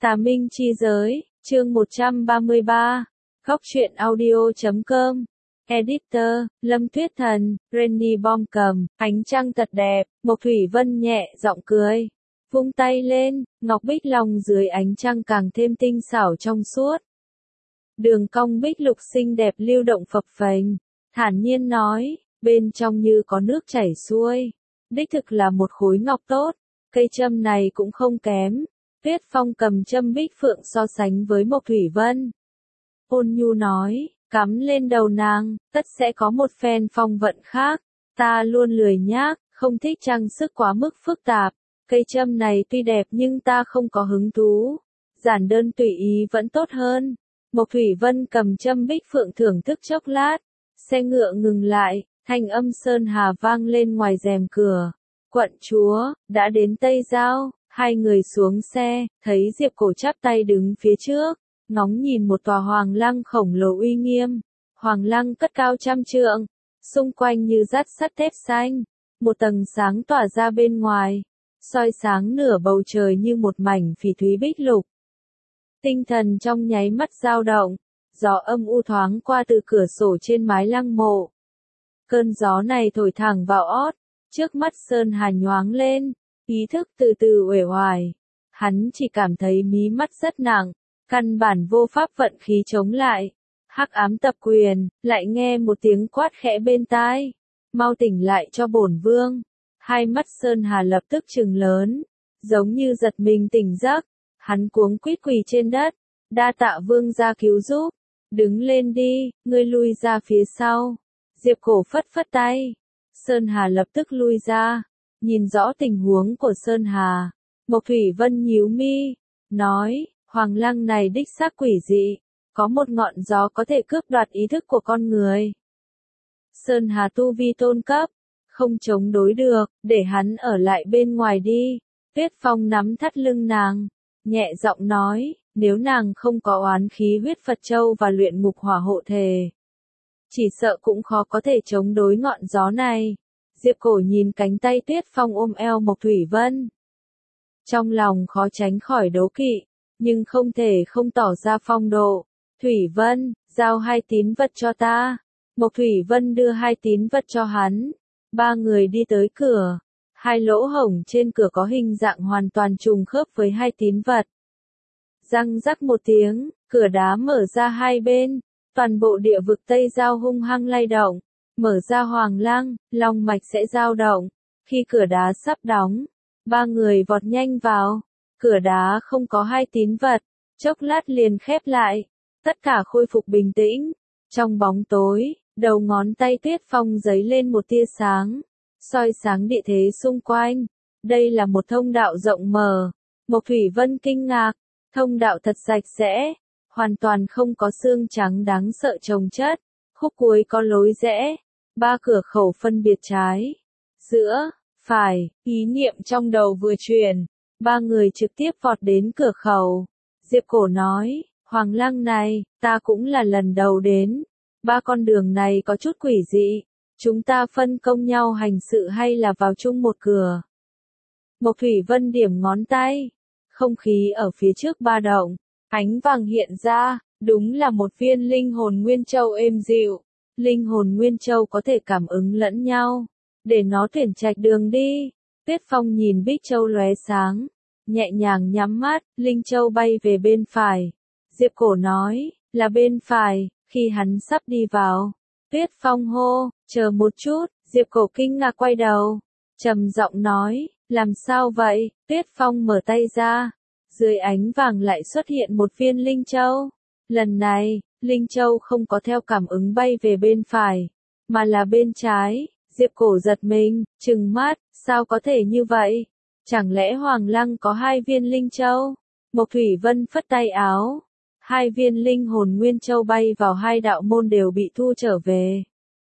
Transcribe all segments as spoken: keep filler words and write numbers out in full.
Tà Minh chi giới, chương một trăm ba mươi ba, góc truyện audio chấm com, Editor, Lâm Tuyết Thần, Renny Bom cầm, ánh trăng thật đẹp, Mộc Thủy Vân nhẹ giọng cười, vung tay lên, ngọc bích long dưới ánh trăng càng thêm tinh xảo trong suốt. Đường cong bích lục xinh đẹp lưu động phập phềnh, thản nhiên nói, bên trong như có nước chảy xuôi, đích thực là một khối ngọc tốt, cây châm này cũng không kém. Tuyết Phong cầm châm bích phượng so sánh với Mộc Thủy Vân. Ôn nhu nói, cắm lên đầu nàng, tất sẽ có một phen phong vận khác. Ta luôn lười nhác, không thích trang sức quá mức phức tạp. Cây châm này tuy đẹp nhưng ta không có hứng thú. Giản đơn tùy ý vẫn tốt hơn. Mộc Thủy Vân cầm châm bích phượng thưởng thức chốc lát. Xe ngựa ngừng lại, thanh âm sơn hà vang lên ngoài rèm cửa. Quận chúa, đã đến Tây Giao. Hai người xuống xe, thấy Diệp Cổ chắp tay đứng phía trước, ngóng nhìn một tòa hoàng lăng khổng lồ uy nghiêm. Hoàng lăng cất cao trăm trượng, xung quanh như dắt sắt thép xanh, một tầng sáng tỏa ra bên ngoài, soi sáng nửa bầu trời như một mảnh phỉ thúy bích lục. Tinh thần trong nháy mắt dao động, gió âm u thoáng qua từ cửa sổ trên mái lăng mộ. Cơn gió này thổi thẳng vào ót, trước mắt Sơn Hà nhoáng lên. Ý thức từ từ uể oải, hắn chỉ cảm thấy mí mắt rất nặng, căn bản vô pháp vận khí chống lại. Hắc ám tập quyền, lại nghe một tiếng quát khẽ bên tai, mau tỉnh lại cho bổn vương. Hai mắt Sơn Hà lập tức trừng lớn, giống như giật mình tỉnh giấc, hắn cuống quýt quỳ trên đất, đa tạ vương gia cứu giúp, đứng lên đi, ngươi lui ra phía sau. Diệp Cổ phất phất tay, Sơn Hà lập tức lui ra. Nhìn rõ tình huống của Sơn Hà, Mộc Thủy Vân nhíu mi, nói, hoàng lăng này đích xác quỷ dị, có một ngọn gió có thể cướp đoạt ý thức của con người. Sơn Hà tu vi tôn cấp, không chống đối được, để hắn ở lại bên ngoài đi. Tuyết Phong nắm thắt lưng nàng, nhẹ giọng nói, nếu nàng không có oán khí huyết Phật Châu và luyện ngục hỏa hộ thể, chỉ sợ cũng khó có thể chống đối ngọn gió này. Diệp Cổ nhìn cánh tay Tuyết Phong ôm eo Mộc Thủy Vân. Trong lòng khó tránh khỏi đố kỵ, nhưng không thể không tỏ ra phong độ. Thủy Vân, giao hai tín vật cho ta. Mộc Thủy Vân đưa hai tín vật cho hắn. Ba người đi tới cửa. Hai lỗ hổng trên cửa có hình dạng hoàn toàn trùng khớp với hai tín vật. Răng rắc một tiếng, cửa đá mở ra hai bên. Toàn bộ địa vực Tây Giao hung hăng lay động. Mở ra hoàng lăng, long mạch sẽ dao động. Khi cửa đá sắp đóng, ba người vọt nhanh vào. Cửa đá không có hai tín vật, chốc lát liền khép lại. Tất cả khôi phục bình tĩnh. Trong bóng tối, đầu ngón tay Tuyết Phong giấy lên một tia sáng, soi sáng địa thế xung quanh. Đây là một thông đạo rộng mở. Mộc Thủy Vân kinh ngạc, thông đạo thật sạch sẽ, hoàn toàn không có xương trắng đáng sợ chồng chất. Khúc cuối có lối rẽ, ba cửa khẩu phân biệt trái, giữa, phải, ý niệm trong đầu vừa chuyển, ba người trực tiếp vọt đến cửa khẩu. Diệp Cổ nói, hoàng lăng này, ta cũng là lần đầu đến, ba con đường này có chút quỷ dị, chúng ta phân công nhau hành sự hay là vào chung một cửa. Mộc Thủy Vân điểm ngón tay, không khí ở phía trước ba động, ánh vàng hiện ra. Đúng là một viên linh hồn nguyên châu êm dịu. Linh hồn nguyên châu có thể cảm ứng lẫn nhau, để nó tuyển trạch đường đi. Tuyết Phong nhìn bích châu lóe sáng, nhẹ nhàng nhắm mắt, linh châu bay về bên phải. Diệp Cổ nói, là bên phải. Khi hắn sắp đi vào, Tuyết Phong hô, chờ một chút. Diệp Cổ kinh ngạc quay đầu, trầm giọng nói, làm sao vậy? Tuyết Phong mở tay ra, dưới ánh vàng lại xuất hiện một viên linh châu. Lần này, linh châu không có theo cảm ứng bay về bên phải, mà là bên trái. Diệp Cổ giật mình, trừng mắt, sao có thể như vậy? Chẳng lẽ Hoàng Lăng có hai viên linh châu? Mộc Thủy Vân phất tay áo, hai viên linh hồn nguyên châu bay vào hai đạo môn đều bị thu trở về.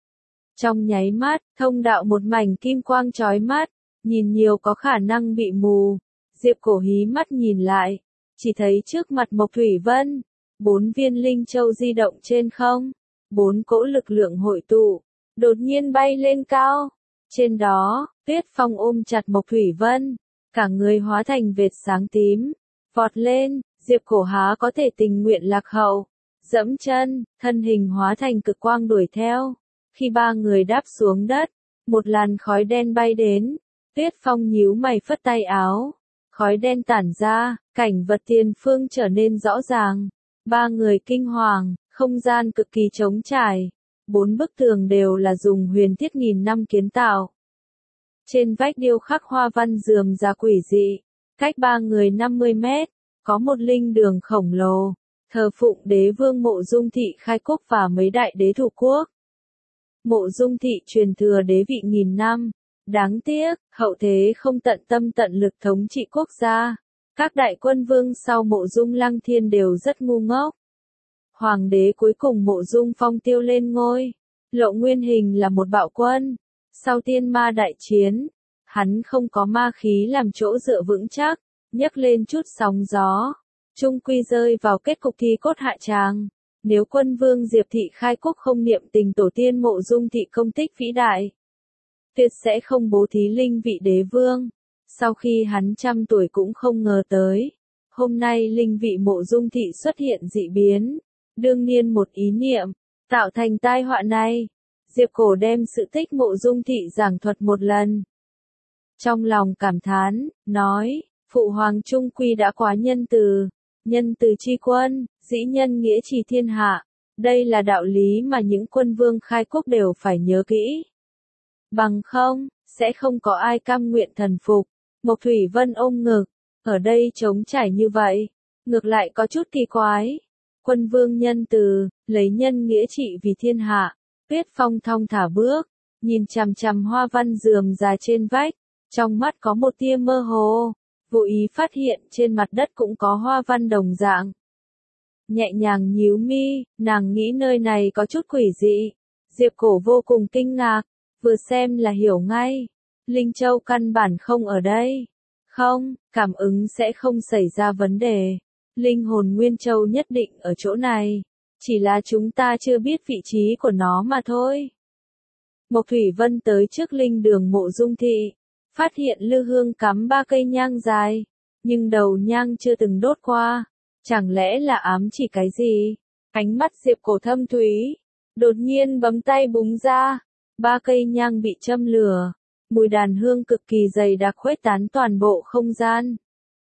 Trong nháy mắt, thông đạo một mảnh kim quang chói mắt, nhìn nhiều có khả năng bị mù. Diệp Cổ hí mắt nhìn lại, chỉ thấy trước mặt Mộc Thủy Vân, bốn viên linh châu di động trên không, bốn cỗ lực lượng hội tụ, đột nhiên bay lên cao. Trên đó, Tuyết Phong ôm chặt Mộc Thủy Vân, cả người hóa thành vệt sáng tím, vọt lên, Diệp Cổ há có thể tình nguyện lạc hậu, dẫm chân, thân hình hóa thành cực quang đuổi theo. Khi ba người đáp xuống đất, một làn khói đen bay đến, Tuyết Phong nhíu mày phất tay áo, khói đen tản ra, cảnh vật tiền phương trở nên rõ ràng. Ba người kinh hoàng, không gian cực kỳ trống trải, bốn bức tường đều là dùng huyền thiết nghìn năm kiến tạo. Trên vách điêu khắc hoa văn rườm rà quỷ dị, cách ba người năm mươi mét, có một linh đường khổng lồ, thờ phụng đế vương Mộ Dung Thị khai quốc và mấy đại đế thủ quốc. Mộ Dung Thị truyền thừa đế vị nghìn năm, đáng tiếc, hậu thế không tận tâm tận lực thống trị quốc gia. Các đại quân vương sau Mộ Dung Lăng Thiên đều rất ngu ngốc. Hoàng đế cuối cùng Mộ Dung Phong tiêu lên ngôi, Lộ nguyên hình là một bạo quân. Sau tiên ma đại chiến, hắn không có ma khí làm chỗ dựa vững chắc, nhấc lên chút sóng gió, chung quy rơi vào kết cục thi cốt hạ tràng. Nếu quân vương Diệp Thị khai quốc không niệm tình tổ tiên Mộ Dung Thị công tích vĩ đại, tuyệt sẽ không bố thí linh vị đế vương. Sau khi hắn trăm tuổi cũng không ngờ tới, hôm nay linh vị Mộ Dung Thị xuất hiện dị biến, đương nhiên một ý niệm, tạo thành tai họa này. Diệp Cổ đem sự tích Mộ Dung Thị giảng thuật một lần. Trong lòng cảm thán, nói, Phụ Hoàng Trung Quy đã quá nhân từ, nhân từ tri quân, dĩ nhân nghĩa trì thiên hạ. Đây là đạo lý mà những quân vương khai quốc đều phải nhớ kỹ. Bằng không, sẽ không có ai cam nguyện thần phục. Mộc Thủy Vân ôm ngực, ở đây trống trải như vậy, ngược lại có chút kỳ quái. Quân vương nhân từ, lấy nhân nghĩa trị vì thiên hạ. Tuyết Phong thong thả bước, nhìn chằm chằm hoa văn rườm rà trên vách, trong mắt có một tia mơ hồ, vô ý phát hiện trên mặt đất cũng có hoa văn đồng dạng. Nhẹ nhàng nhíu mi, nàng nghĩ nơi này có chút quỷ dị. Diệp Cổ vô cùng kinh ngạc, vừa xem là hiểu ngay. Linh Châu căn bản không ở đây. Không, cảm ứng sẽ không xảy ra vấn đề. Linh hồn Nguyên Châu nhất định ở chỗ này. Chỉ là chúng ta chưa biết vị trí của nó mà thôi. Mộc Thủy Vân tới trước linh đường Mộ Dung Thị, phát hiện lư hương cắm ba cây nhang dài, nhưng đầu nhang chưa từng đốt qua. Chẳng lẽ là ám chỉ cái gì? Ánh mắt Diệp Cổ thâm thúy, đột nhiên bấm tay búng ra, ba cây nhang bị châm lửa, mùi đàn hương cực kỳ dày đặc khuếch tán toàn bộ không gian.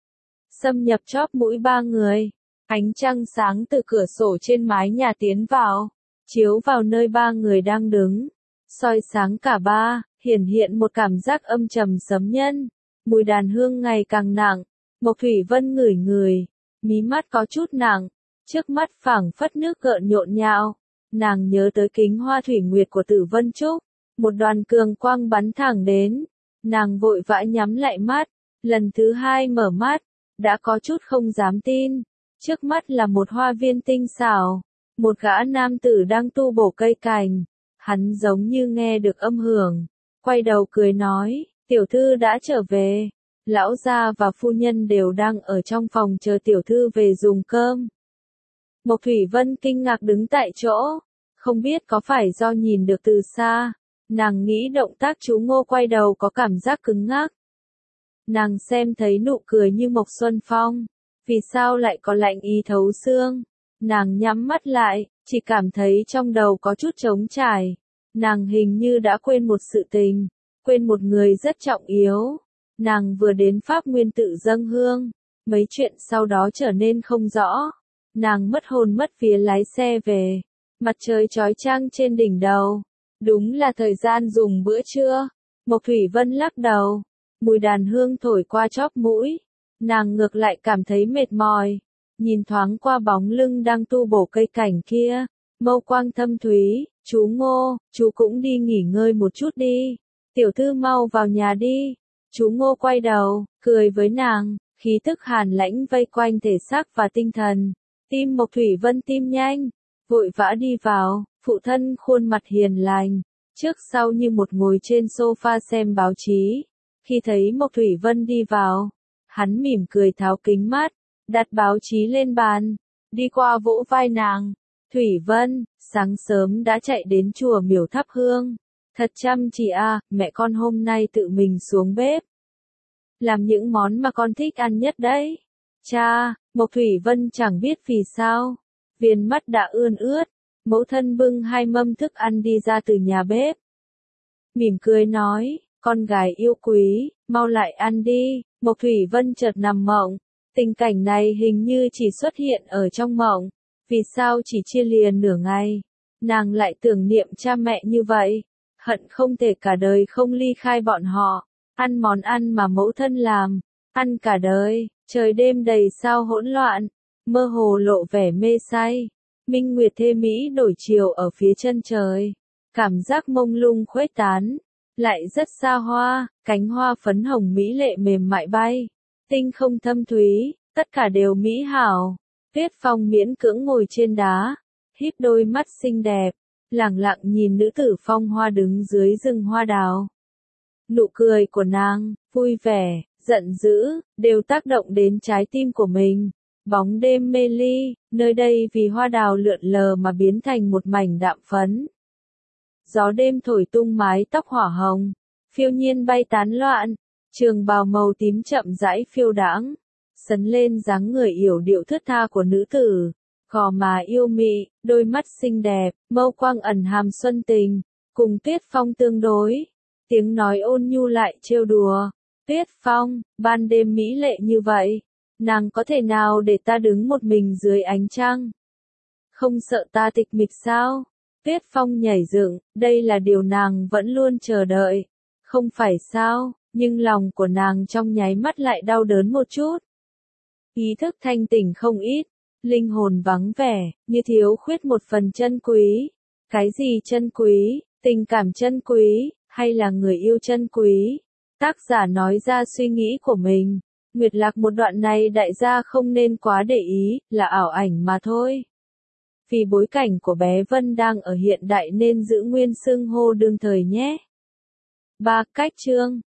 Xâm nhập chóp mũi ba người, ánh trăng sáng từ cửa sổ trên mái nhà tiến vào, chiếu vào nơi ba người đang đứng, soi sáng cả ba, hiển hiện một cảm giác âm trầm sấm nhân, mùi đàn hương ngày càng nặng. Mộc Thủy Vân ngửi ngửi, mí mắt có chút nặng, trước mắt phảng phất nước gợn nhộn nhạo, nàng nhớ tới kính hoa thủy nguyệt của Tử Vân Trúc, một đoàn cường quang bắn thẳng đến, nàng vội vã nhắm lại mắt, lần thứ hai mở mắt, đã có chút không dám tin, trước mắt là một hoa viên tinh xảo, một gã nam tử đang tu bổ cây cành, hắn giống như nghe được âm hưởng, quay đầu cười nói, tiểu thư đã trở về. Lão gia và phu nhân đều đang ở trong phòng chờ tiểu thư về dùng cơm. Mộc Thủy Vân kinh ngạc đứng tại chỗ, không biết có phải do nhìn được từ xa, nàng nghĩ động tác chú Ngô quay đầu có cảm giác cứng ngắc. Nàng xem thấy nụ cười như Mộc Xuân Phong, vì sao lại có lạnh ý thấu xương. Nàng nhắm mắt lại, chỉ cảm thấy trong đầu có chút trống trải. Nàng hình như đã quên một sự tình, quên một người rất trọng yếu. Nàng vừa đến Pháp Nguyên tự dâng hương, mấy chuyện sau đó trở nên không rõ. Nàng mất hồn mất vía lái xe về, mặt trời chói chang trên đỉnh đầu. Đúng là thời gian dùng bữa trưa. Mộc Thủy Vân lắc đầu, mùi đàn hương thổi qua chóp mũi. Nàng ngược lại cảm thấy mệt mỏi, nhìn thoáng qua bóng lưng đang tu bổ cây cảnh kia, mâu quang thâm thúy, chú Ngô, chú cũng đi nghỉ ngơi một chút đi, tiểu thư mau vào nhà đi. Chú Ngô quay đầu, cười với nàng, khí tức hàn lãnh vây quanh thể xác và tinh thần. Tim Mộc Thủy Vân tim nhanh, vội vã đi vào, phụ thân khuôn mặt hiền lành, trước sau như một ngồi trên sofa xem báo chí. Khi thấy Mộc Thủy Vân đi vào, hắn mỉm cười tháo kính mắt, đặt báo chí lên bàn, đi qua vỗ vai nàng. Thủy Vân, sáng sớm đã chạy đến chùa Miểu thắp hương. Thật chăm chỉ à, mẹ con hôm nay tự mình xuống bếp. Làm những món mà con thích ăn nhất đấy. Cha, Mộc Thủy Vân chẳng biết vì sao, viền mắt đã ươn ướt, mẫu thân bưng hai mâm thức ăn đi ra từ nhà bếp. Mỉm cười nói, con gái yêu quý, mau lại ăn đi. Mộc Thủy Vân chợt nằm mộng, tình cảnh này hình như chỉ xuất hiện ở trong mộng, vì sao chỉ chia lìa nửa ngày, nàng lại tưởng niệm cha mẹ như vậy, hận không thể cả đời không ly khai bọn họ, ăn món ăn mà mẫu thân làm, ăn cả đời. Trời đêm đầy sao hỗn loạn, mơ hồ lộ vẻ mê say, minh nguyệt thê mỹ đổi chiều ở phía chân trời, cảm giác mông lung khuếch tán, lại rất xa hoa, cánh hoa phấn hồng mỹ lệ mềm mại bay, tinh không thâm thúy, tất cả đều mỹ hảo. Tuyết Phong miễn cưỡng ngồi trên đá, híp đôi mắt xinh đẹp, lẳng lặng nhìn nữ tử phong hoa đứng dưới rừng hoa đào. Nụ cười của nàng, vui vẻ, giận dữ, đều tác động đến trái tim của mình. Bóng đêm mê ly, nơi đây vì hoa đào lượn lờ mà biến thành một mảnh đạm phấn. Gió đêm thổi tung mái tóc hỏa hồng, phiêu nhiên bay tán loạn, trường bào màu tím chậm rãi phiêu đãng, sấn lên dáng người yểu điệu thướt tha của nữ tử, gò má yêu mị, đôi mắt xinh đẹp, mâu quang ẩn hàm xuân tình, cùng Tuyết Phong tương đối, tiếng nói ôn nhu lại trêu đùa. Tuyết Phong, ban đêm mỹ lệ như vậy, nàng có thể nào để ta đứng một mình dưới ánh trăng? Không sợ ta tịch mịch sao? Tuyết Phong nhảy dựng, đây là điều nàng vẫn luôn chờ đợi. Không phải sao, nhưng lòng của nàng trong nháy mắt lại đau đớn một chút. Ý thức thanh tỉnh không ít, linh hồn vắng vẻ, như thiếu khuyết một phần chân quý. Cái gì chân quý, tình cảm chân quý, hay là người yêu chân quý? Tác giả nói ra suy nghĩ của mình. Nguyệt Lạc một đoạn này đại gia không nên quá để ý, là ảo ảnh mà thôi. Vì bối cảnh của bé Vân đang ở hiện đại nên giữ nguyên xưng hô đương thời nhé. Ba cách chương